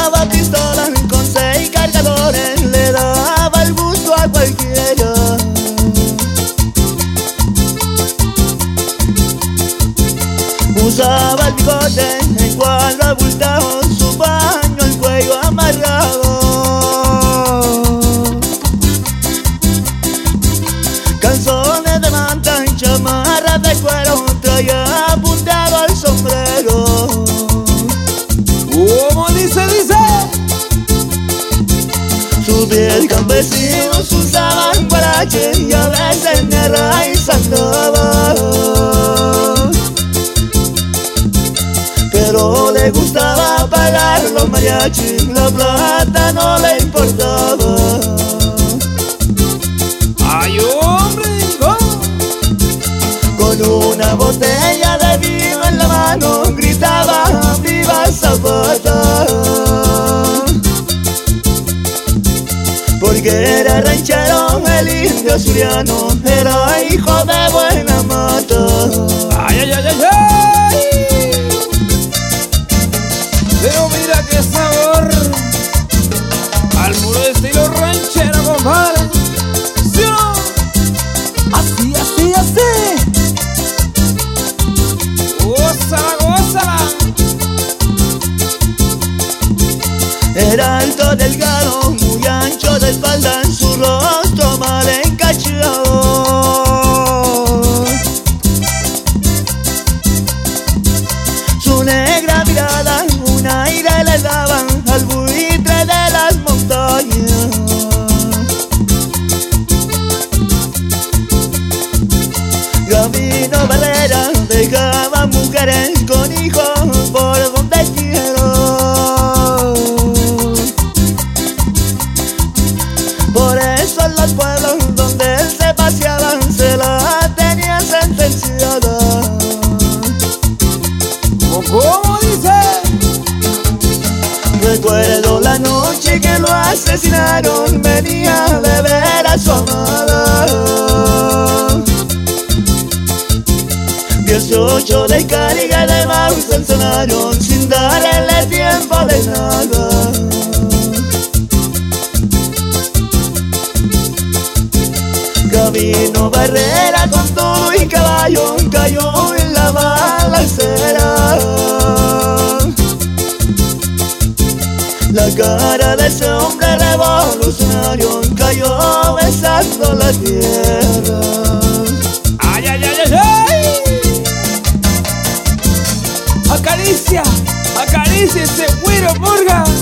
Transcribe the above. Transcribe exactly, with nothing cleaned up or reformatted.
usaba pistolas con seis cargadores, le daba el gusto a cualquiera. Usaba el bigote, el cuadro abultado, su paño, el cuello amarrado. Calzones de manta y chamarras de cuero, traía apuntado el sombrero. ¿Cómo dice, dice? Sus pies campesinos usaban guarache y a veces negra y sandaba. Pero le gustaba pagar los mariachis, la plata no le importaba. ¡Ay, hombre! ¿Cómo? Con una botella de vino en la mano gritaba ¡Viva Zapata! Porque era ranchero, el indio suriano, era hijo de buena mata. ¡Ay, ay, ay, ay, ay! Pero mira qué sabor al puro estilo ranchero, compadre. ¿Sí o no? Así, así, así. Gózala, gózala. Era alto, delgado, muy ancho de espalda, en su rostro mal encachado. Su negra mirada, un aire le daban al buitre de las montañas. Camino Barrera, dejaba mujeres con hijos por donde quiero. Por eso en los pueblos donde él se paseaba se la tenía sentenciada. ¿Cómo dice? Recuerdo la noche que lo asesinaron, venía de ver a su amada. Dieciocho de carga de mouse encenaron sin darle tiempo de nada. Camino Barrera con todo y caballo, cayó en la balacera. La cara de ese hombre revolucionario cayó besando la tierra. ¡Ay, ay, ay, ay, ay! Acaricia, acaricia ese güiro, purga.